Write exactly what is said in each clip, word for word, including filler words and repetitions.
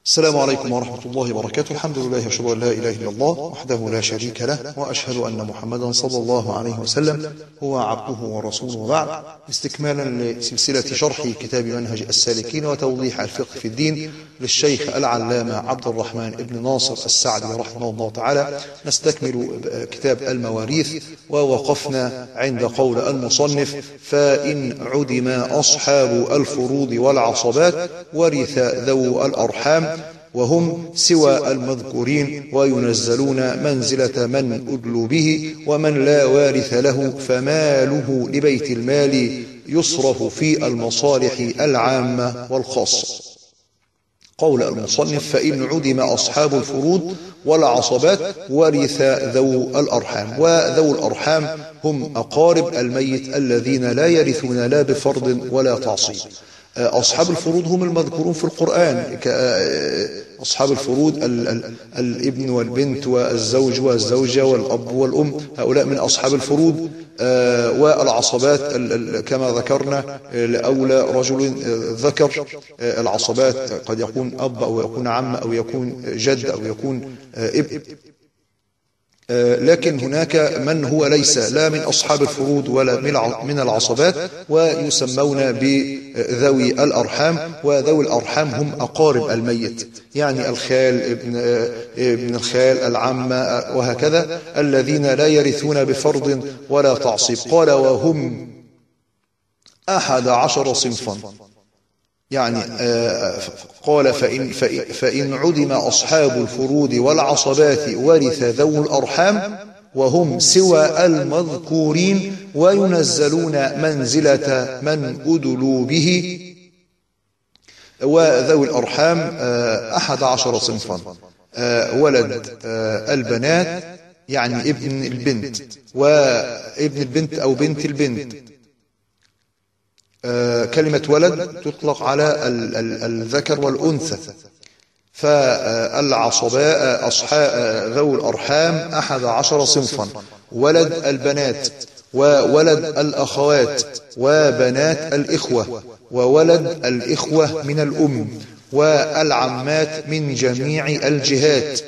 السلام عليكم ورحمة الله وبركاته. الحمد لله وأشهد أن لا إله إلا الله وحده لا شريك له، وأشهد أن محمدا صلى الله عليه وسلم هو عبده ورسوله. وبعد، استكمالا لسلسلة شرح كتاب منهج السالكين وتوضيح الفقه في الدين للشيخ العلامة عبد الرحمن بن ناصر السعدي رحمه الله تعالى، نستكمل كتاب المواريث، ووقفنا عند قول المصنف: فإن عدم أصحاب الفروض والعصبات ورث ذو الأرحام وهم سوى المذكورين، وينزلون منزلة من أدلوا به، ومن لا وارث له فماله لبيت المال يصرف في المصالح العامة والخاصة. قول المصنف: فإن عدم أصحاب الفروض والعصبات ورث ذو الأرحام. وذو الأرحام هم أقارب الميت الذين لا يرثون لا بفرض ولا تعصيب. أصحاب الفروض هم المذكورون في القرآن، أصحاب الفروض ال ال الابن والبنت والزوج والزوجة والأب والأم، هؤلاء من أصحاب الفروض. والعصبات كما ذكرنا لأولى رجل ذكر. العصبات قد يكون أب أو يكون عم أو يكون جد أو يكون ابن، لكن هناك من هو ليس لا من أصحاب الفروض ولا من العصبات، ويسمون بذوي الأرحام. وذوي الأرحام هم أقارب الميت، يعني الخال، ابن, ابن الخال، العمة، وهكذا، الذين لا يرثون بفرض ولا تعصيب. قال: وهم أحد عشر صنفا، يعني آه قال: فإن, فإن عدم أصحاب الفروض والعصبات ورث ذو الأرحام وهم سوى المذكورين، وينزلون منزلة من أدلوا به. وذوي الأرحام آه أحد عشر صنفا: آه ولد آه البنات، يعني ابن البنت، وابن البنت أو بنت البنت. آه كلمة ولد تطلق على ال ال الذكر والأنثى. فالعصباء أصحاب ذوي الأرحام أحد عشر صنفا: ولد البنات، وولد الأخوات، وبنات الإخوة، وولد الإخوة من الأم، والعمات من جميع الجهات،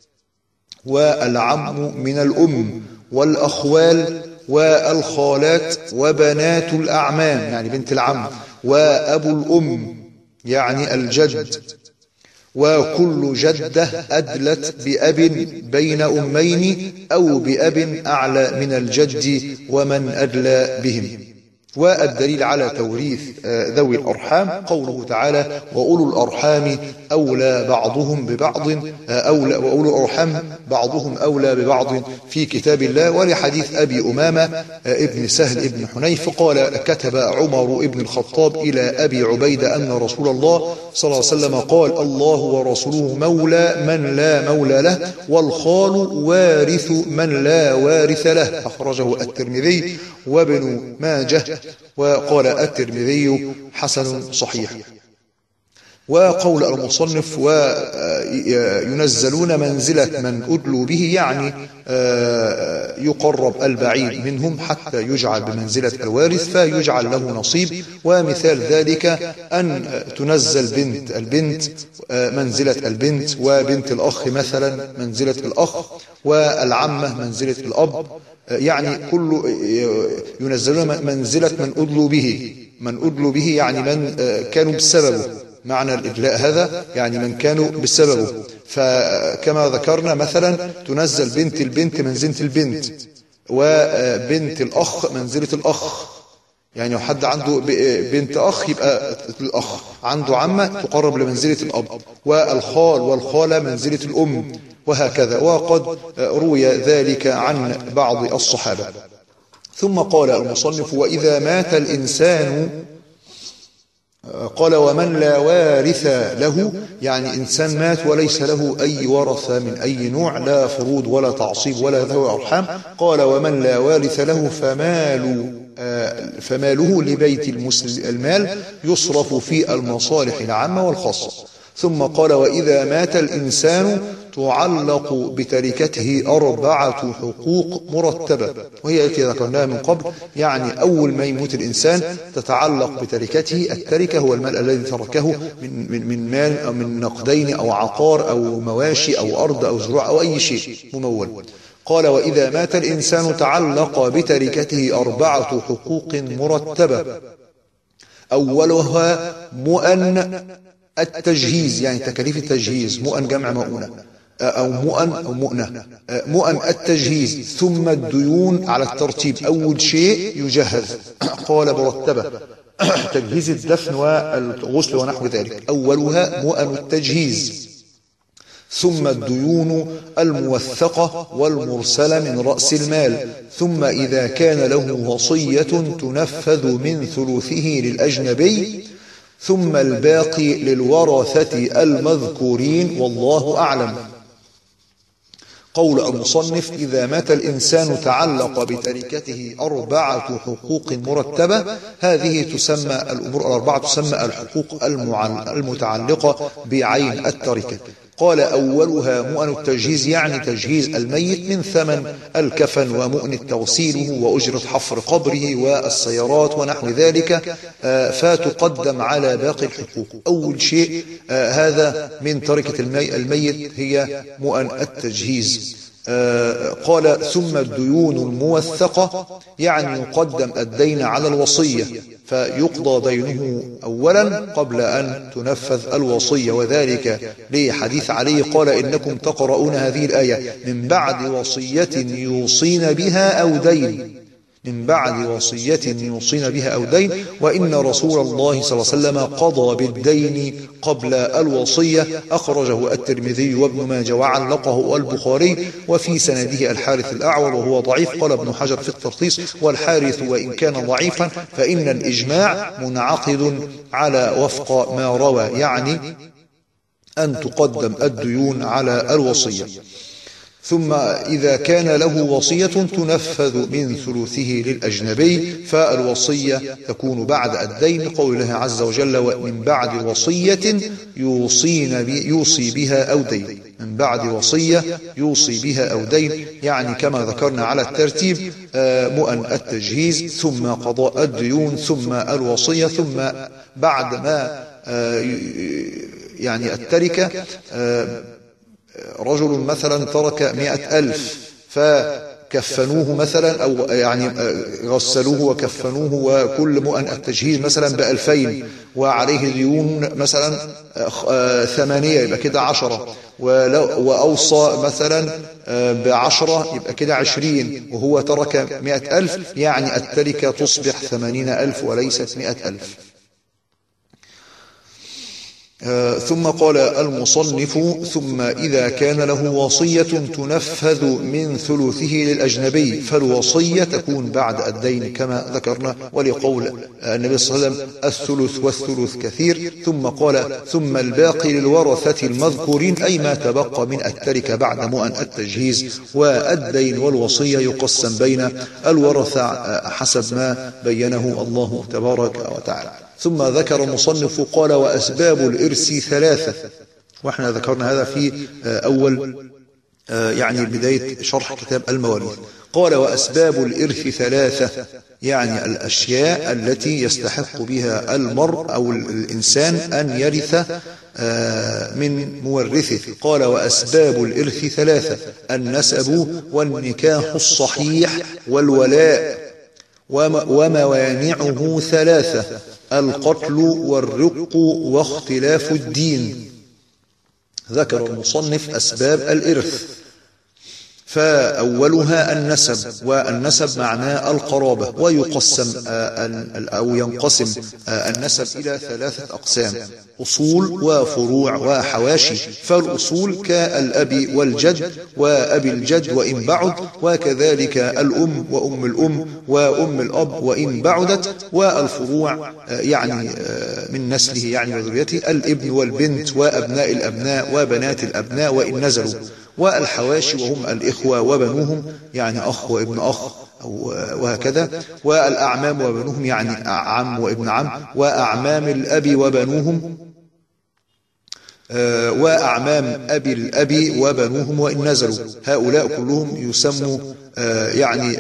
والعم من الأم، والأخوال، والخالات، وبنات الأعمام، يعني بنت العم، وأبو الأم، يعني الجد، وكل جدة أدلت بأب بين أمين أو بأب أعلى من الجد ومن أدلى بهم. والدليل على توريث ذوي الأرحام قوله تعالى: وأولو الأرحام أولى بعضهم ببعض أولى وأولو الأرحام بعضهم أولى ببعض في كتاب الله. ولحديث أبي أمامة ابن سهل ابن حنيف قال: كتب عمر ابن الخطاب إلى أبي عبيدة أن رسول الله صلى الله عليه وسلم قال: الله ورسوله مولى من لا مولى له، والخال وارث من لا وارث له. أخرجه الترمذي وابن ماجه، وقال الترمذي حسن صحيح. وقول المصنف: وينزلون منزلة من أدلوا به، يعني يقرب البعيد منهم حتى يجعل بمنزلة الوارث فيجعل له نصيب. ومثال ذلك أن تنزل بنت البنت منزلة البنت، وبنت الأخ مثلا منزلة الأخ، والعمة منزلة الأب، يعني كل ينزلون منزلة من أدلوا به. من أدلوا به يعني من كانوا بسببه، معنى الإدلاء هذا يعني من كانوا بسببه. فكما ذكرنا مثلا تنزل بنت البنت منزلة البنت، وبنت الأخ منزلة الأخ، يعني لو حد عنده بنت أخ يبقى الأخ، عنده عمة تقرب لمنزلة الأب، والخال والخالة منزلة الأم، وهكذا. وقد روي ذلك عن بعض الصحابة. ثم قال المصنف: وإذا مات الإنسان، قال: ومن لا وارث له، يعني إنسان مات وليس له أي ورثة من أي نوع، لا فروض ولا تعصيب ولا ذوي أرحام. قال: ومن لا وارث له فمال فماله لبيت المال يصرف في المصالح العامة والخاصة. ثم قال: وإذا مات الإنسان تعلق بتركته أربعة حقوق مرتبة، وهي التي ذكرناها من قبل. يعني أول ما يموت الإنسان تتعلق بتركته، التركة هو المال الذي تركه من, من, من مال أو من نقدين أو عقار أو مواشي أو أرض أو زروع أو أي شيء ممول. قال وإذا مات الإنسان تعلق بتركته أربعة حقوق مرتبة، أولها مؤن التجهيز، يعني تكاليف التجهيز، مؤن جمع مؤونة أو مؤن أو مؤنة، مؤن التجهيز، ثم الديون على الترتيب، أول شيء يجهز. قال مرتبة تجهيز الدفن والغسل ونحو ذلك، أولها مؤن التجهيز، ثم الديون الموثقة والمرسلة من رأس المال، ثم إذا كان له وصية تنفذ من ثلثه للأجنبي، ثم الباقي للورثة المذكورين، والله أعلم. قول المصنف إذا مات الإنسان تعلق بتركته أربعة حقوق مرتبة، هذه تسمى الأمور الأربعة تسمى الحقوق المتعلقة بعين التركة. قال أولها مؤن التجهيز، يعني تجهيز الميت من ثمن الكفن ومؤن تغسيله وأجرة حفر قبره والسيارات ونحو ذلك، فتقدم على باقي الحقوق. أول شيء هذا من تركة الميت هي مؤن التجهيز. قال ثم الديون الموثقة، يعني يقدم الدين على الوصية فيقضى دينه أولا قبل أن تنفذ الوصية، وذلك لحديث علي قال إنكم تقرؤون هذه الآية من بعد وصية يوصين بها أو دين، من بعد وصية يوصين بها أو دين، وإن رسول الله صلى الله عليه وسلم قضى بالدين قبل الوصية. أخرجه الترمذي وابن ماجه وعلقه البخاري، وفي سنده الحارث الأعور وهو ضعيف. قال ابن حجر في الترخيص والحارث وإن كان ضعيفا فإن الإجماع منعقد على وفق ما روى، يعني أن تقدم الديون على الوصية. ثم إذا كان له وصية تنفذ من ثلثه للأجنبي، فالوصية تكون بعد الدين، قول الله عز وجل ومن بعد وصية يوصين بي يوصي بها أو دين، من بعد وصية يوصي بها أو دين، يعني كما ذكرنا على الترتيب مؤن التجهيز ثم قضاء الديون ثم الوصية، ثم بعد ما يعني التركة رجل مثلا ترك مئة ألف فكفنوه مثلا أو يعني غسلوه وكفنوه، وكل مؤن التجهيز مثلا بألفين وعليه ديون مثلا ثمانية، يبقى كده عشرة، وأوصى مثلا بعشرة يبقى كده عشرين، وهو ترك مئة ألف، يعني التركة تصبح ثمانين ألف وليست مئة ألف. ثم قال المصنف ثم إذا كان له وصية تنفذ من ثلثه للأجنبي، فالوصية تكون بعد الدين كما ذكرنا، ولقول النبي صلى الله عليه وسلم الثلث والثلث كثير. ثم قال ثم الباقي للورثة المذكورين، أي ما تبقى من التركة بعد مؤن التجهيز والدين والوصية يقسم بين الورثة حسب ما بينه الله تبارك وتعالى. ثم ذكر المصنف قال وأسباب الإرث ثلاثة، وإحنا ذكرنا هذا في أول يعني بداية شرح كتاب المواريث. قال وأسباب الإرث ثلاثة، يعني الأشياء التي يستحق بها المرء أو الإنسان أن يرث من مورثه. قال وأسباب الإرث ثلاثة، النسب والنكاح الصحيح والولاء، وموانعه ثلاثة، القتل والرق واختلاف الدين. ذكر المصنف أسباب الإرث، فأولها النسب، والنسب معناه القرابة، ويقسم أو ينقسم النسب إلى ثلاثة أقسام: أصول وفروع وحواشي. فالأصول كالأب والجد وأبي الجد وإن بعد، وكذلك الأم وأم الأم وأم الأب وإن بعدت. والفروع يعني من نسله يعني وذريته الابن والبنت وأبناء الأبناء وبنات الأبناء وإن نزلوا. والحواشي وهم الإخوة وبنوهم، يعني أخ وابن أخ وهكذا. والأعمام وبنوهم، يعني عم وابن عم. وأعمام الأب وبنوهم، وأعمام أبي الأب وبنوهم وإن نزلوا، هؤلاء كلهم يسموا يعني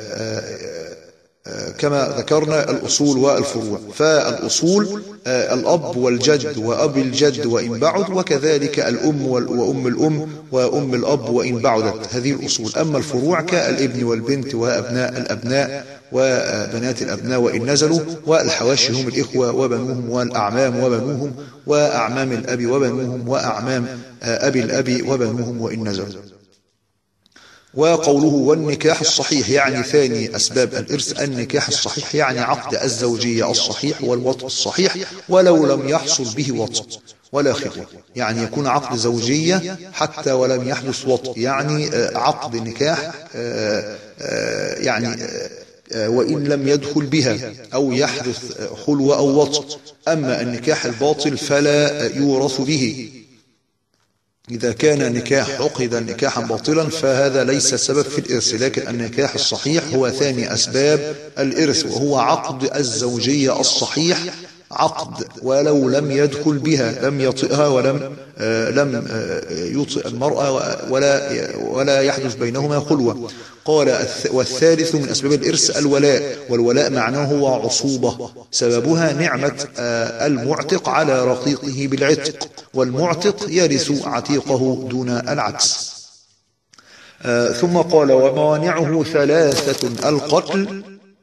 كما ذكرنا الأصول والفروع. فالأصول الأب والجد وأب الجد وإن بعد، وكذلك الأم وأم الأم وأم الأب وإن بعدت، هذه الأصول. أما الفروع كالابن والبنت وأبناء الأبناء وبنات الأبناء وإن نزلوا، والحواشي هم الإخوة وبنوهم، والأعمام وبنوهم، وأعمام الأب وبنوهم، وأعمام أبي الأب وبنوهم وإن نزلوا. وقوله والنكاح الصحيح يعني ثاني أسباب الإرث النكاح الصحيح، يعني عقد الزوجية الصحيح والوطء الصحيح ولو لم يحصل به وطء ولا خطوة، يعني يكون عقد زوجية حتى ولم يحدث وطء، يعني عقد نكاح يعني وإن لم يدخل بها أو يحدث خلوة أو وطء. أما النكاح الباطل فلا يورث به. إذا كان نكاح عقد نكاحا باطلا فهذا ليس سبب في الإرث، لكن النكاح الصحيح هو ثاني أسباب الإرث، وهو عقد الزوجية الصحيح، عقد ولو لم يدخل بها، لم يطئها ولم آه لم آه يطئ المرأة ولا ولا يحدث بينهما خلوة. قال والثالث من أسباب الإرث الولاء، والولاء معناه هو عصوبة، سببها نعمة آه المعتق على رقيقه بالعتق، والمعتق يرث عتيقه دون العكس. آه ثم قال وموانعه ثلاثة: القتل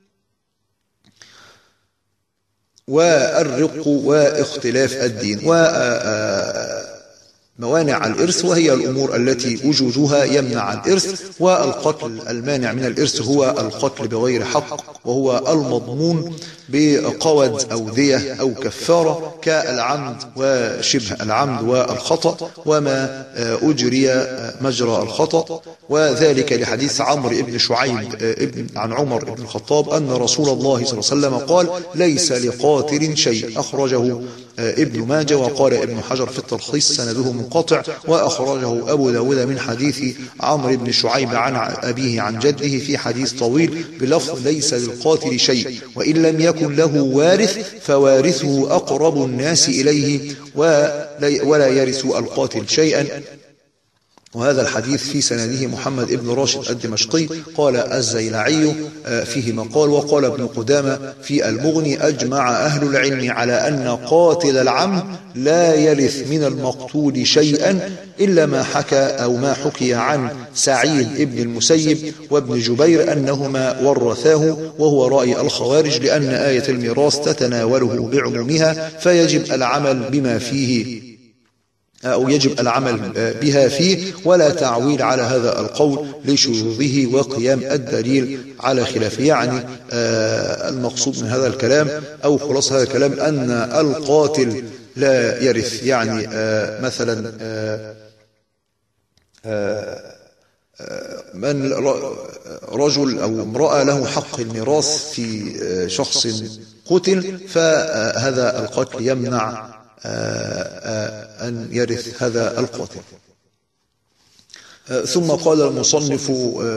والرق واختلاف الدين. وموانع الإرث وهي الأمور التي وجودها يمنع الإرث، والقتل المانع من الإرث هو القتل بغير حق، وهو المضمون بقود أو دية أو كفارة، كالعمد وشبه العمد والخطأ وما أجري مجرى الخطأ، وذلك لحديث عمرو بن شعيب ابن عن عمر بن الخطاب أن رسول الله صلى الله عليه وسلم قال ليس لقاتل شيء، أخرجه ابن ماجه. وقال ابن حجر في التلخيص سنده منقطع، وأخرجه أبو داود من حديث عمرو بن شعيب عن أبيه عن جده في حديث طويل بلفظ ليس للقاتل شيء، وإن لم يكن له وارث فوارثه أقرب الناس إليه ولا يرث القاتل شيئا. وهذا الحديث في سنده محمد ابن راشد الدمشقي. قال الزيلعي فيه مقال. وقال ابن قدامة في المغني أجمع أهل العلم على أن قاتل العمد لا يرث من المقتول شيئا إلا ما حكى أو ما حكي عن سعيد ابن المسيب وابن جبير أنهما ورثاه، وهو رأي الخوارج، لأن آية الميراث تتناوله بعمومها فيجب العمل بما فيه أو يجب العمل بها فيه، ولا تعويل على هذا القول لشذوذه وقيام الدليل على خلافه. يعني المقصود من هذا الكلام أو خلاص هذا الكلام أن القاتل لا يرث، يعني مثلا من رجل أو امرأة له حق الميراث في شخص قتل، فهذا القتل يمنع أن يرث هذا القاتل. ثم قال المصنف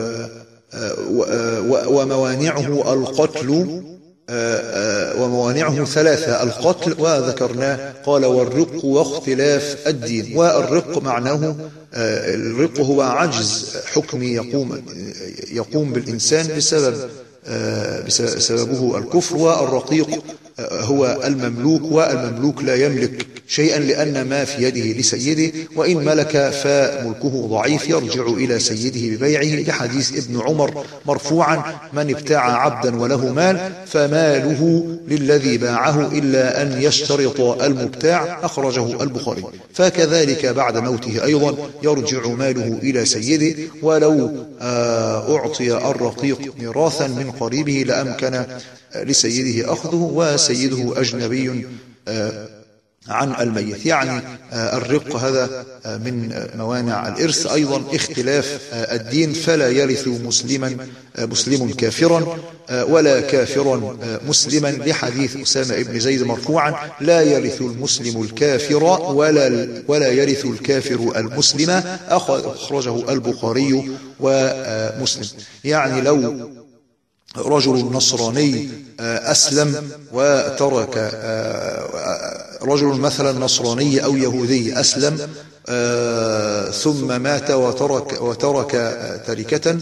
وموانعه القتل وموانعه ثلاثة: القتل وذكرناه. قال والرق واختلاف الدين. والرق معناه الرق هو عجز حكمي يقوم يقوم بالإنسان بسبب بسببه الكفر. والرقيق هو المملوك، والمملوك لا يملك شيئا لأن ما في يده لسيده، وإن ملك فملكه ضعيف يرجع إلى سيده ببيعه، لحديث ابن عمر مرفوعا من ابتاع عبدا وله مال فماله للذي باعه إلا أن يشترط المبتاع، أخرجه البخاري. فكذلك بعد موته أيضا يرجع ماله إلى سيده، ولو أعطي الرقيق ميراثا من قريبه لأمكن لسيده أخذه، وسيده أجنبي عن الميت. يعني الرق هذا من موانع الإرث. أيضا اختلاف الدين، فلا يرث مسلما مسلم كافرا ولا كافرا مسلما، لحديث أسامة بن زيد مرفوعا لا يرث المسلم الكافر ولا ولا يرث الكافر المسلم، أخرجه البخاري ومسلم. يعني لو رجل نصراني أسلم وترك رجل مثلا نصراني أو يهودي أسلم ثم مات وترك, وترك تركة،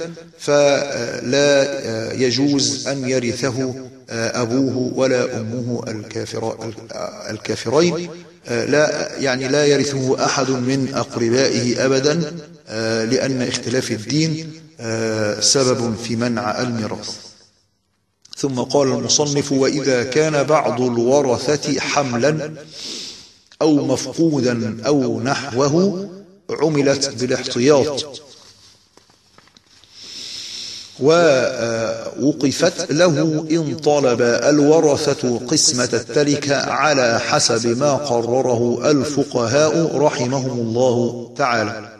فلا يجوز أن يرثه أبوه ولا أمه الكافر الكافرين، لا يعني لا يرثه أحد من أقربائه أبدا، لأن اختلاف الدين سبب في منع الميراث. ثم قال المصنف: وإذا كان بعض الورثة حملا أو مفقودا أو نحوه عملت بالاحتياط ووقفت له إن طلب الورثة قسمة التركة على حسب ما قرره الفقهاء رحمهم الله تعالى.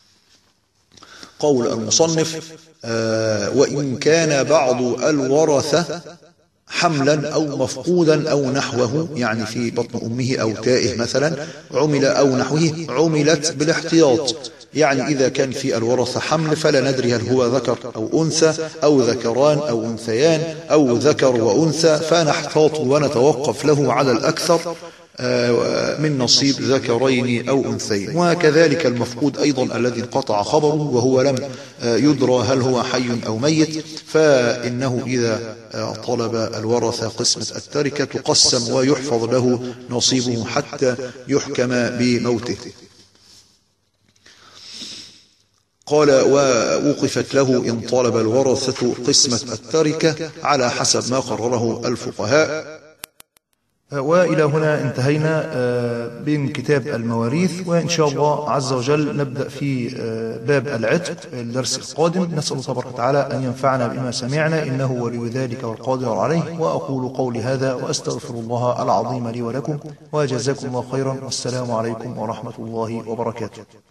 قول المصنف: وإن كان بعض الورثة حملا أو مفقودا أو نحوه، يعني في بطن أمه أو تائه مثلا، عمل أو نحوه عملت بالاحتياط، يعني إذا كان في الورثة حمل فلا ندري هل هو ذكر أو أنثى أو ذكران أو أنثيان أو ذكر وأنثى، فنحتاط ونتوقف له على الأكثر من نصيب ذكرين أو أنثيين. وكذلك المفقود أيضا الذي انقطع خبره وهو لم يدرى هل هو حي أو ميت، فإنه إذا طلب الورثة قسمة التركة تقسم ويحفظ له نصيبه حتى يحكم بموته. قال: ووقفت له إن طلب الورثة قسمة التركة على حسب ما قرره الفقهاء. وإلى هنا انتهينا من كتاب المواريث، وإن شاء الله عز وجل نبدأ في باب العتق الدرس القادم. نسأل الله تبارك وتعالى أن ينفعنا بما سمعنا، إنه ولي ذلك والقادر عليه. وأقول قولي هذا وأستغفر الله العظيم لي ولكم، وجزاكم الله خيرا، والسلام عليكم ورحمة الله وبركاته.